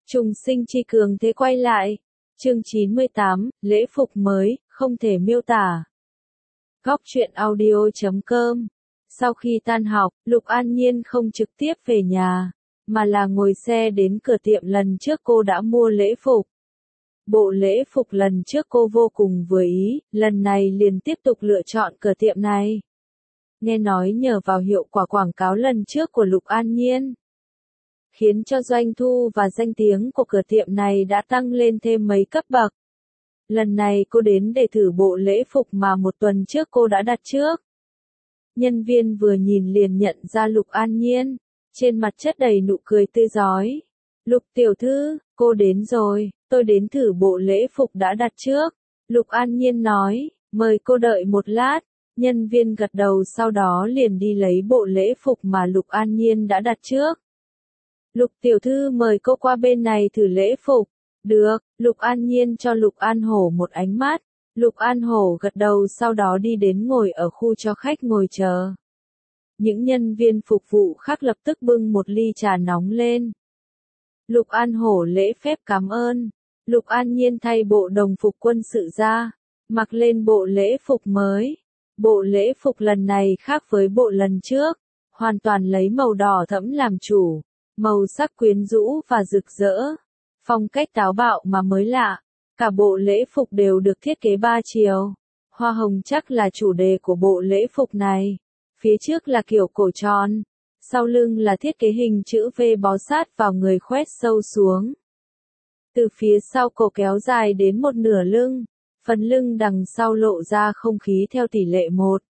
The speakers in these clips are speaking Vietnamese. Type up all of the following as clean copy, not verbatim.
Trùng sinh chi cường thế quay lại. Chương 98, lễ phục mới, không thể miêu tả. Góc truyện audio.com. Sau khi tan học, Lục An Nhiên không trực tiếp về nhà, mà là ngồi xe đến cửa tiệm lần trước cô đã mua lễ phục. Bộ lễ phục lần trước cô vô cùng vừa ý, lần này liền tiếp tục lựa chọn cửa tiệm này. Nghe nói nhờ vào hiệu quả quảng cáo lần trước của Lục An Nhiên, khiến cho doanh thu và danh tiếng của cửa tiệm này đã tăng lên thêm mấy cấp bậc. Lần này cô đến để thử bộ lễ phục mà một tuần trước cô đã đặt trước. Nhân viên vừa nhìn liền nhận ra Lục An Nhiên, trên mặt chất đầy nụ cười tươi rói. Lục tiểu thư, cô đến rồi, tôi đến thử bộ lễ phục đã đặt trước. Lục An Nhiên nói, mời cô đợi một lát. Nhân viên gật đầu sau đó liền đi lấy bộ lễ phục mà Lục An Nhiên đã đặt trước. Lục tiểu thư mời cô qua bên này thử lễ phục. Được, Lục An Nhiên cho Lục An Hổ một ánh mắt. Lục An Hổ gật đầu sau đó đi đến ngồi ở khu cho khách ngồi chờ. Những nhân viên phục vụ khác lập tức bưng một ly trà nóng lên. Lục An Hổ lễ phép cảm ơn. Lục An Nhiên thay bộ đồng phục quân sự ra, mặc lên bộ lễ phục mới. Bộ lễ phục lần này khác với bộ lần trước, hoàn toàn lấy màu đỏ thẫm làm chủ, màu sắc quyến rũ và rực rỡ, phong cách táo bạo mà mới lạ. Cả bộ lễ phục đều được thiết kế 3 chiều. Hoa hồng chắc là chủ đề của bộ lễ phục này. Phía trước là kiểu cổ tròn, sau lưng là thiết kế hình chữ V bó sát vào người khoét sâu xuống. Từ phía sau cổ kéo dài đến một nửa lưng, phần lưng đằng sau lộ ra không khí theo tỷ lệ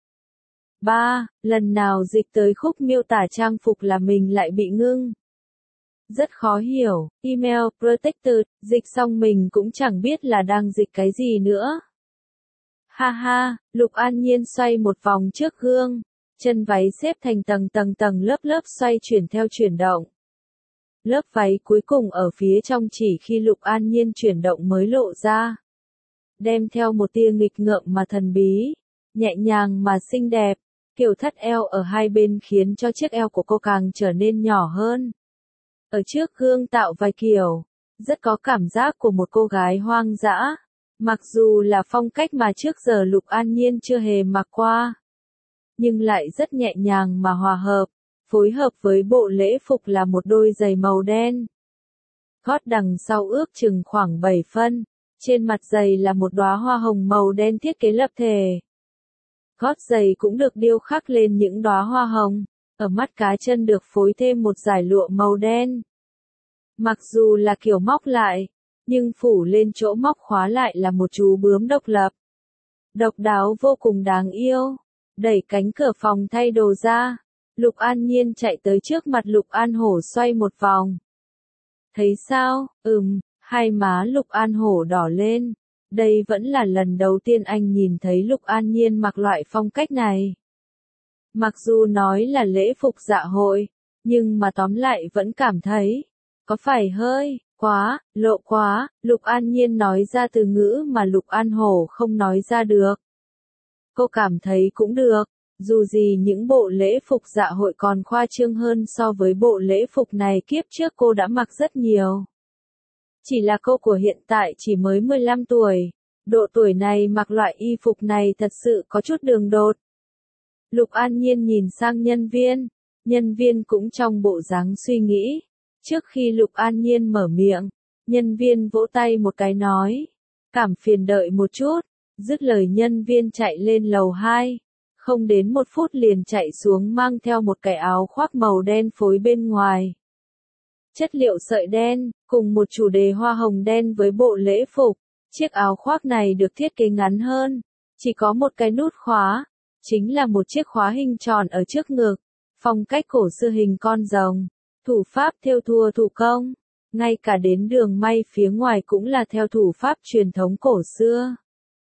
1:3, lần nào dịch tới khúc miêu tả trang phục là mình lại bị ngưng. Rất khó hiểu, email protected, dịch xong mình cũng chẳng biết là đang dịch cái gì nữa. Ha ha, Lục An Nhiên xoay một vòng trước gương, chân váy xếp thành tầng lớp xoay chuyển theo chuyển động. Lớp váy cuối cùng ở phía trong chỉ khi Lục An Nhiên chuyển động mới lộ ra. Đem theo một tia nghịch ngợm mà thần bí, nhẹ nhàng mà xinh đẹp, kiểu thắt eo ở hai bên khiến cho chiếc eo của cô càng trở nên nhỏ hơn. Ở trước gương tạo vài kiểu, rất có cảm giác của một cô gái hoang dã, mặc dù là phong cách mà trước giờ Lục An Nhiên chưa hề mặc qua, nhưng lại rất nhẹ nhàng mà hòa hợp, phối hợp với bộ lễ phục là một đôi giày màu đen. Gót đằng sau ước chừng khoảng 7 phân, trên mặt giày là một đóa hoa hồng màu đen thiết kế lập thể. Gót giày cũng được điêu khắc lên những đóa hoa hồng. Ở mắt cá chân được phối thêm một dải lụa màu đen. Mặc dù là kiểu móc lại, nhưng phủ lên chỗ móc khóa lại là một chú bướm độc lập. Độc đáo vô cùng đáng yêu. Đẩy cánh cửa phòng thay đồ ra, Lục An Nhiên chạy tới trước mặt Lục An Hổ xoay một vòng. Thấy sao? Hai má Lục An Hổ đỏ lên. Đây vẫn là lần đầu tiên anh nhìn thấy Lục An Nhiên mặc loại phong cách này. Mặc dù nói là lễ phục dạ hội, nhưng mà tóm lại vẫn cảm thấy, có phải hơi, lộ quá, Lục An Nhiên nói ra từ ngữ mà Lục An Hổ không nói ra được. Cô cảm thấy cũng được, dù gì những bộ lễ phục dạ hội còn khoa trương hơn so với bộ lễ phục này kiếp trước cô đã mặc rất nhiều. Chỉ là cô của hiện tại chỉ mới 15 tuổi, độ tuổi này mặc loại y phục này thật sự có chút đường đột. Lục An Nhiên nhìn sang nhân viên cũng trong bộ dáng suy nghĩ. Trước khi Lục An Nhiên mở miệng, nhân viên vỗ tay một cái nói, cảm phiền đợi một chút, dứt lời nhân viên chạy lên lầu 2, không đến 1 phút liền chạy xuống mang theo một cái áo khoác màu đen phối bên ngoài. Chất liệu sợi đen, cùng một chủ đề hoa hồng đen với bộ lễ phục, chiếc áo khoác này được thiết kế ngắn hơn, chỉ có một cái nút khóa. Chính là một chiếc khóa hình tròn ở trước ngực, phong cách cổ xưa hình con rồng, thủ pháp thêu thùa thủ công, ngay cả đến đường may phía ngoài cũng là theo thủ pháp truyền thống cổ xưa.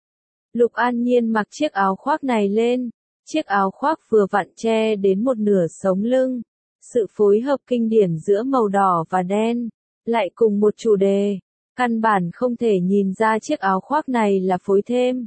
Lục An Nhiên mặc chiếc áo khoác này lên, chiếc áo khoác vừa vặn che đến một nửa sống lưng, sự phối hợp kinh điển giữa màu đỏ và đen, lại cùng một chủ đề, căn bản không thể nhìn ra chiếc áo khoác này là phối thêm.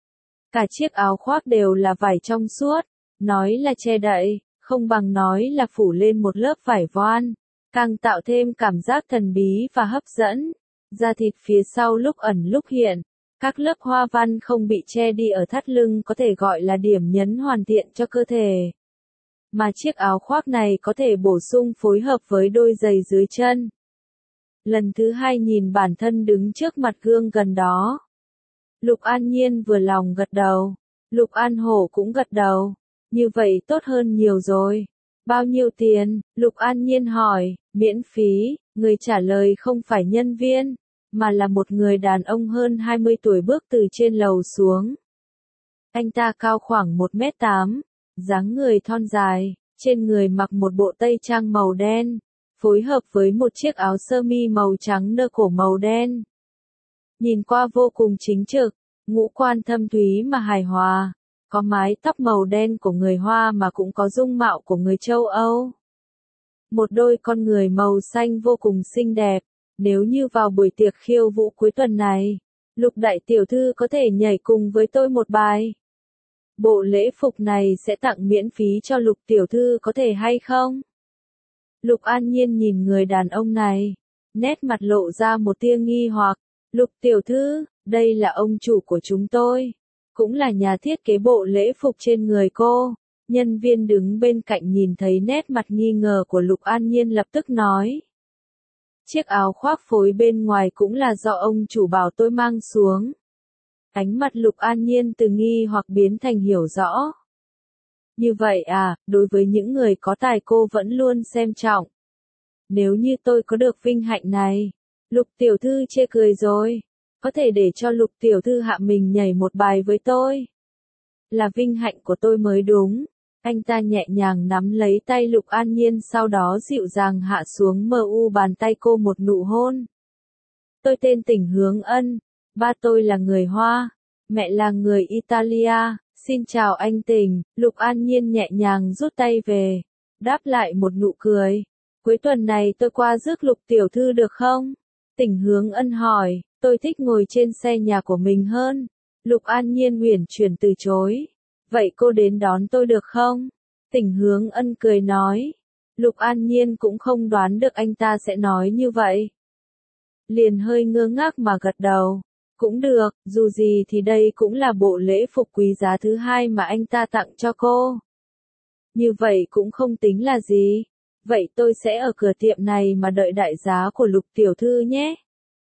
Cả chiếc áo khoác đều là vải trong suốt, nói là che đậy, không bằng nói là phủ lên một lớp vải voan, càng tạo thêm cảm giác thần bí và hấp dẫn. Da thịt phía sau lúc ẩn lúc hiện, các lớp hoa văn không bị che đi ở thắt lưng có thể gọi là điểm nhấn hoàn thiện cho cơ thể. Mà chiếc áo khoác này có thể bổ sung phối hợp với đôi giày dưới chân. Lần thứ hai nhìn bản thân đứng trước mặt gương gần đó. Lục An Nhiên vừa lòng gật đầu. Lục An Hổ cũng gật đầu. Như vậy tốt hơn nhiều rồi. Bao nhiêu tiền? Lục An Nhiên hỏi. Miễn phí. Người trả lời không phải nhân viên, mà là một người đàn ông hơn 20 tuổi bước từ trên lầu xuống. Anh ta cao khoảng 1m8, dáng người thon dài, trên người mặc một bộ tây trang màu đen, phối hợp với một chiếc áo sơ mi màu trắng nơ cổ màu đen. Nhìn qua vô cùng chính trực, ngũ quan thâm thúy mà hài hòa, có mái tóc màu đen của người Hoa mà cũng có dung mạo của người châu Âu. Một đôi con người màu xanh vô cùng xinh đẹp, nếu như vào buổi tiệc khiêu vũ cuối tuần này, Lục đại tiểu thư có thể nhảy cùng với tôi một bài. Bộ lễ phục này sẽ tặng miễn phí cho Lục tiểu thư có thể hay không? Lục An Nhiên nhìn người đàn ông này, nét mặt lộ ra một tia nghi hoặc. Lục tiểu thư, đây là ông chủ của chúng tôi, cũng là nhà thiết kế bộ lễ phục trên người cô. Nhân viên đứng bên cạnh nhìn thấy nét mặt nghi ngờ của Lục An Nhiên lập tức nói. Chiếc áo khoác phối bên ngoài cũng là do ông chủ bảo tôi mang xuống. Ánh mặt Lục An Nhiên từ nghi hoặc biến thành hiểu rõ. Như vậy à, đối với những người có tài cô vẫn luôn xem trọng. Nếu như tôi có được vinh hạnh này, Lục tiểu thư chê cười rồi, có thể để cho Lục tiểu thư hạ mình nhảy một bài với tôi. Là vinh hạnh của tôi mới đúng. Anh ta nhẹ nhàng nắm lấy tay Lục An Nhiên sau đó dịu dàng hạ xuống bàn tay cô một nụ hôn. Tôi tên Tỉnh Hướng Ân, ba tôi là người Hoa, mẹ là người Italia, xin chào anh Tỉnh. Lục An Nhiên nhẹ nhàng rút tay về, đáp lại một nụ cười. Cuối tuần này tôi qua rước Lục tiểu thư được không? Tỉnh Hướng Ân hỏi, tôi thích ngồi trên xe nhà của mình hơn. Lục An Nhiên uyển chuyển từ chối. Vậy cô đến đón tôi được không? Tỉnh Hướng Ân cười nói. Lục An Nhiên cũng không đoán được anh ta sẽ nói như vậy. Liền hơi ngơ ngác mà gật đầu. Cũng được, dù gì thì đây cũng là bộ lễ phục quý giá thứ hai mà anh ta tặng cho cô. Như vậy cũng không tính là gì. Vậy tôi sẽ ở cửa tiệm này mà đợi đại giá của Lục tiểu thư nhé.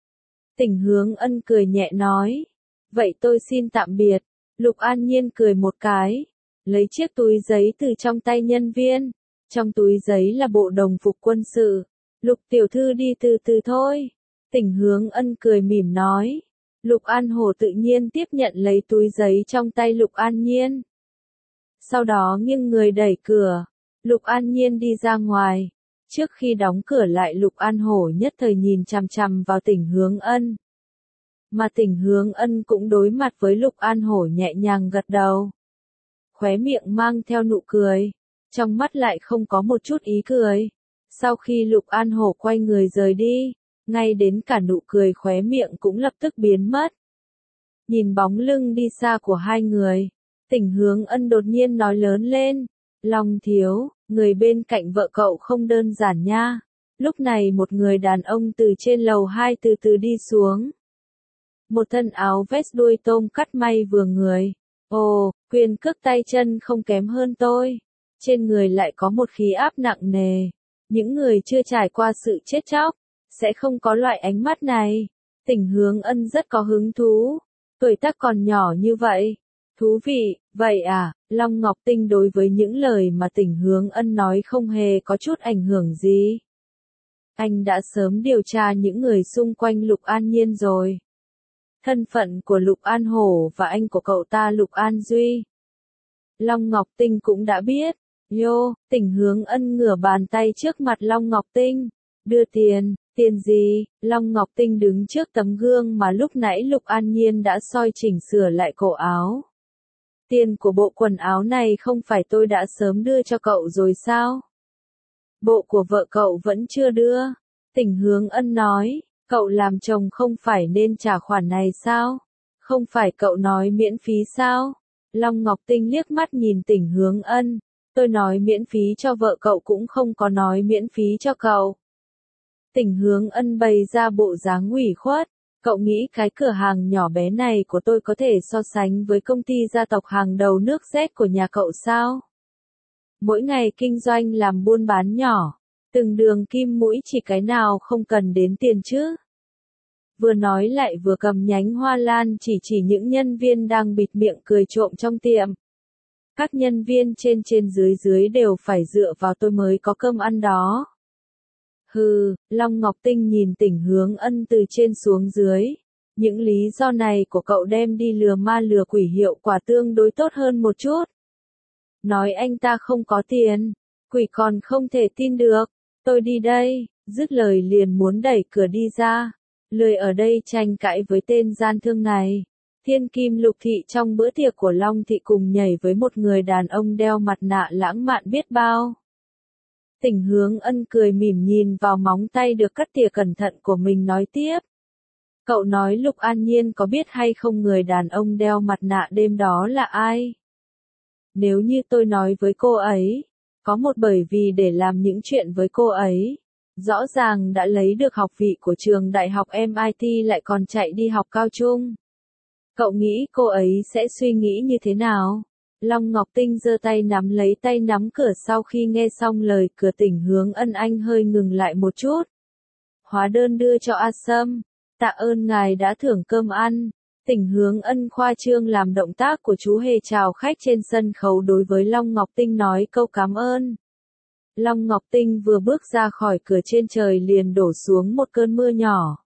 Tỉnh Hướng Ân cười nhẹ nói. Vậy tôi xin tạm biệt. Lục An Nhiên cười một cái, lấy chiếc túi giấy từ trong tay nhân viên. Trong túi giấy là bộ đồng phục quân sự. Lục tiểu thư đi từ từ thôi. Tỉnh Hướng Ân cười mỉm nói. Lục An Hổ tự nhiên tiếp nhận lấy túi giấy trong tay Lục An Nhiên. Sau đó nghiêng người đẩy cửa. Lục An Nhiên đi ra ngoài. Trước khi đóng cửa lại Lục An Hổ nhất thời nhìn chằm chằm vào Tỉnh Hướng Ân. Mà Tỉnh Hướng Ân cũng đối mặt với Lục An Hổ nhẹ nhàng gật đầu. Khóe miệng mang theo nụ cười, trong mắt lại không có một chút ý cười. Sau khi Lục An Hổ quay người rời đi, ngay đến cả nụ cười khóe miệng cũng lập tức biến mất. Nhìn bóng lưng đi xa của hai người, Tỉnh Hướng Ân đột nhiên nói lớn lên. Long thiếu, người bên cạnh vợ cậu không đơn giản nha. Lúc này một người đàn ông từ trên lầu 2 từ từ đi xuống. Một thân áo vest đuôi tôm cắt may vừa người. Ồ, quyền cước tay chân không kém hơn tôi. Trên người lại có một khí áp nặng nề. Những người chưa trải qua sự chết chóc, sẽ không có loại ánh mắt này. Tỉnh Hướng Ân rất có hứng thú. Tuổi tác còn nhỏ như vậy. Thú vị, vậy à, Long Ngọc Tinh đối với những lời mà Tỉnh Hướng Ân nói không hề có chút ảnh hưởng gì. Anh đã sớm điều tra những người xung quanh Lục An Nhiên rồi. Thân phận của Lục An Hổ và anh của cậu ta Lục An Duy. Long Ngọc Tinh cũng đã biết. Yo, Tỉnh Hướng Ân ngửa bàn tay trước mặt Long Ngọc Tinh. Đưa tiền, tiền gì? Long Ngọc Tinh đứng trước tấm gương mà lúc nãy Lục An Nhiên đã soi chỉnh sửa lại cổ áo. Tiền của bộ quần áo này không phải tôi đã sớm đưa cho cậu rồi sao? Bộ của vợ cậu vẫn chưa đưa. Tỉnh Hướng Ân nói. Cậu làm chồng không phải nên trả khoản này sao? Không phải cậu nói miễn phí sao? Long Ngọc Tinh liếc mắt nhìn Tỉnh Hướng Ân. Tôi nói miễn phí cho vợ cậu cũng không có nói miễn phí cho cậu. Tỉnh Hướng Ân bày ra bộ dáng ủy khuất. Cậu nghĩ cái cửa hàng nhỏ bé này của tôi có thể so sánh với công ty gia tộc hàng đầu nước Z của nhà cậu sao? Mỗi ngày kinh doanh làm buôn bán nhỏ, từng đường kim mũi chỉ cái nào không cần đến tiền chứ? Vừa nói lại vừa cầm nhánh hoa lan chỉ những nhân viên đang bịt miệng cười trộm trong tiệm. Các nhân viên trên dưới đều phải dựa vào tôi mới có cơm ăn đó. Hừ, Long Ngọc Tinh nhìn Tỉnh Hướng Ân từ trên xuống dưới. Những lý do này của cậu đem đi lừa ma lừa quỷ hiệu quả tương đối tốt hơn một chút. Nói anh ta không có tiền, quỷ còn không thể tin được. Tôi đi đây, dứt lời liền muốn đẩy cửa đi ra. Lười ở đây tranh cãi với tên gian thương này. Thiên Kim Lục Thị trong bữa tiệc của Long Thị cùng nhảy với một người đàn ông đeo mặt nạ lãng mạn biết bao. Tỉnh Hướng Ân cười mỉm nhìn vào móng tay được cắt tỉa cẩn thận của mình nói tiếp. Cậu nói Lục An Nhiên có biết hay không người đàn ông đeo mặt nạ đêm đó là ai? Nếu như tôi nói với cô ấy, có một bởi vì để làm những chuyện với cô ấy. Rõ ràng đã lấy được học vị của trường đại học MIT lại còn chạy đi học cao trung. Cậu nghĩ cô ấy sẽ suy nghĩ như thế nào? Long Ngọc Tinh giơ tay nắm lấy tay nắm cửa sau khi nghe xong lời cửa Tỉnh Hướng Ân anh hơi ngừng lại một chút. Hóa đơn đưa cho A Sâm. Tạ ơn ngài đã thưởng cơm ăn. Tỉnh Hướng Ân khoa trương làm động tác của chú hề chào khách trên sân khấu đối với Long Ngọc Tinh nói câu cảm ơn. Long Ngọc Tinh vừa bước ra khỏi cửa trên trời liền đổ xuống một cơn mưa nhỏ.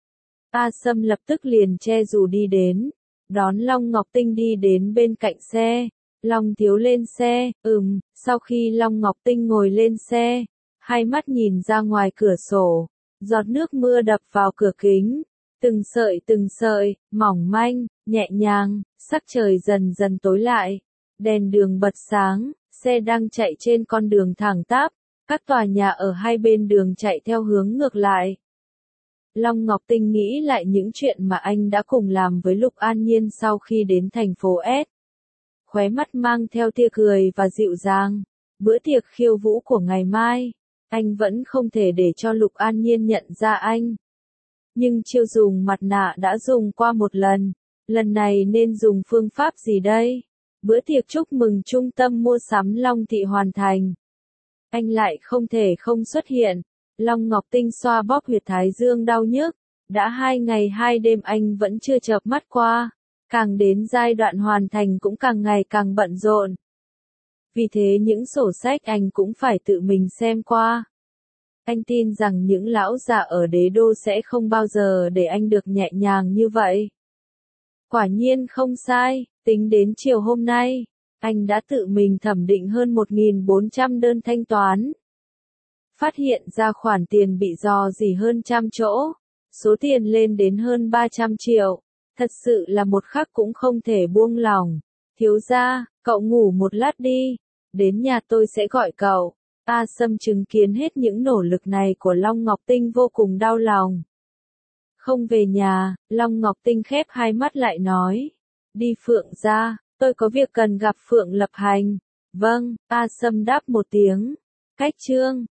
A Sâm lập tức liền che dù đi đến, đón Long Ngọc Tinh đi đến bên cạnh xe. Long Thiếu lên xe, sau khi Long Ngọc Tinh ngồi lên xe, hai mắt nhìn ra ngoài cửa sổ, giọt nước mưa đập vào cửa kính, từng sợi, mỏng manh, nhẹ nhàng, sắc trời dần dần tối lại, đèn đường bật sáng, xe đang chạy trên con đường thẳng tắp, các tòa nhà ở hai bên đường chạy theo hướng ngược lại. Long Ngọc Tinh nghĩ lại những chuyện mà anh đã cùng làm với Lục An Nhiên sau khi đến thành phố S. Khóe mắt mang theo tia cười và dịu dàng. Bữa tiệc khiêu vũ của ngày mai, anh vẫn không thể để cho Lục An Nhiên nhận ra anh. Nhưng chiêu dùng mặt nạ đã dùng qua một lần này nên dùng phương pháp gì đây? Bữa tiệc chúc mừng trung tâm mua sắm Long Thị hoàn thành. Anh lại không thể không xuất hiện. Long Ngọc Tinh xoa bóp huyệt thái dương đau nhức. Đã 2 ngày 2 đêm anh vẫn chưa chợp mắt qua. Càng đến giai đoạn hoàn thành cũng càng ngày càng bận rộn. Vì thế những sổ sách anh cũng phải tự mình xem qua. Anh tin rằng những lão già ở đế đô sẽ không bao giờ để anh được nhẹ nhàng như vậy. Quả nhiên không sai, tính đến chiều hôm nay, anh đã tự mình thẩm định hơn 1.400 đơn thanh toán. Phát hiện ra khoản tiền bị rò rỉ hơn trăm chỗ, số tiền lên đến hơn 300 triệu. Thật sự là một khắc cũng không thể buông lỏng. Thiếu gia, cậu ngủ một lát đi, đến nhà tôi sẽ gọi cậu. A Sâm chứng kiến hết những nỗ lực này của Long Ngọc Tinh vô cùng đau lòng. Không về nhà, Long Ngọc Tinh khép hai mắt lại nói. Đi Phượng gia, tôi có việc cần gặp Phượng Lập Hành. Vâng, A Sâm đáp một tiếng. Cách chương